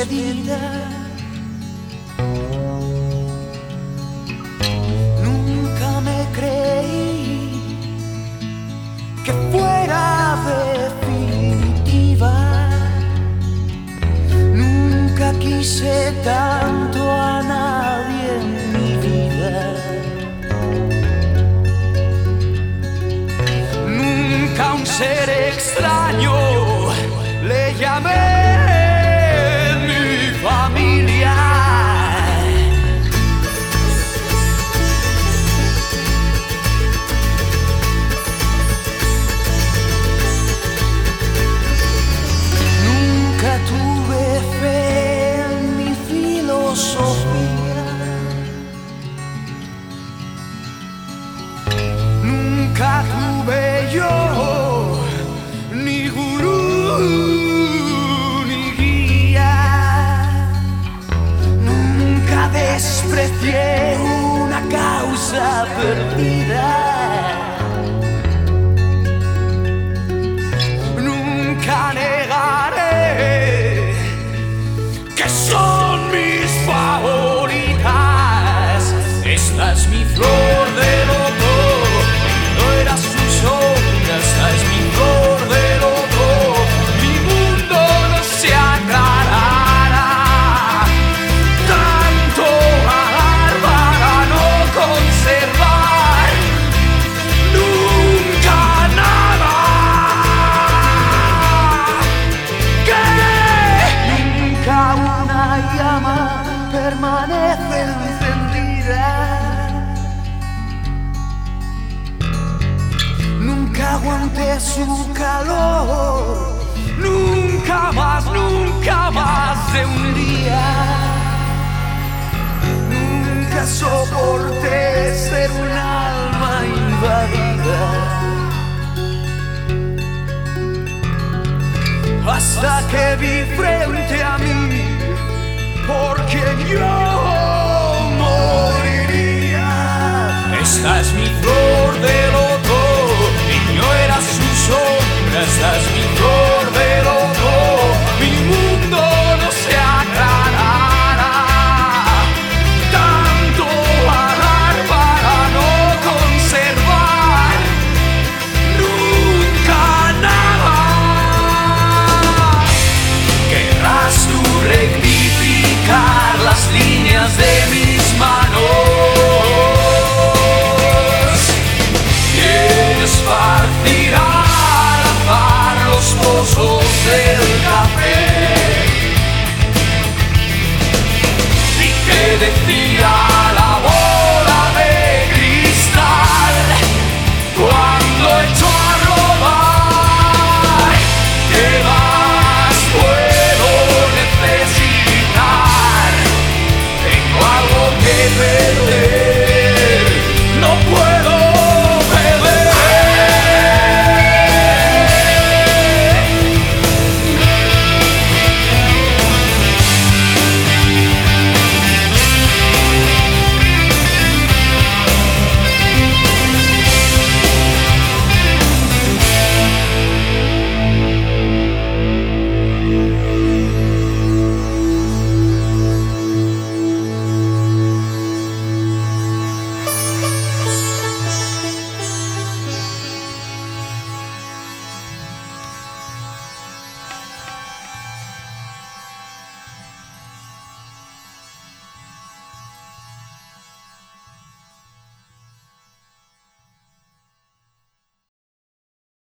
despedida. Nunca me creí que fuera definitiva. Nunca quise tanto a nadie en mi vida. Nunca a un ser extraño le llamé mi familia. Nunca tuve fe en mi filosofía. Nunca tuve yo ni gurú ni guía. Nunca desprecié una causa perdida. Nunca negaré que son mis favoritas. Esta es mi flor de loto, no era su sombra. Esta es mi flor de loto, mi mundo no se aclarará. Tanto ganar para no conservar nunca nada. Que nunca una llama permanece encendida. Nunca aguanté su calor, nunca más de un día. Nunca soporté ser un alma invadida. Hasta que vi frente a mí por quien yo moriría. Esta es mi flor de loto y no era su sombra. Esta es mi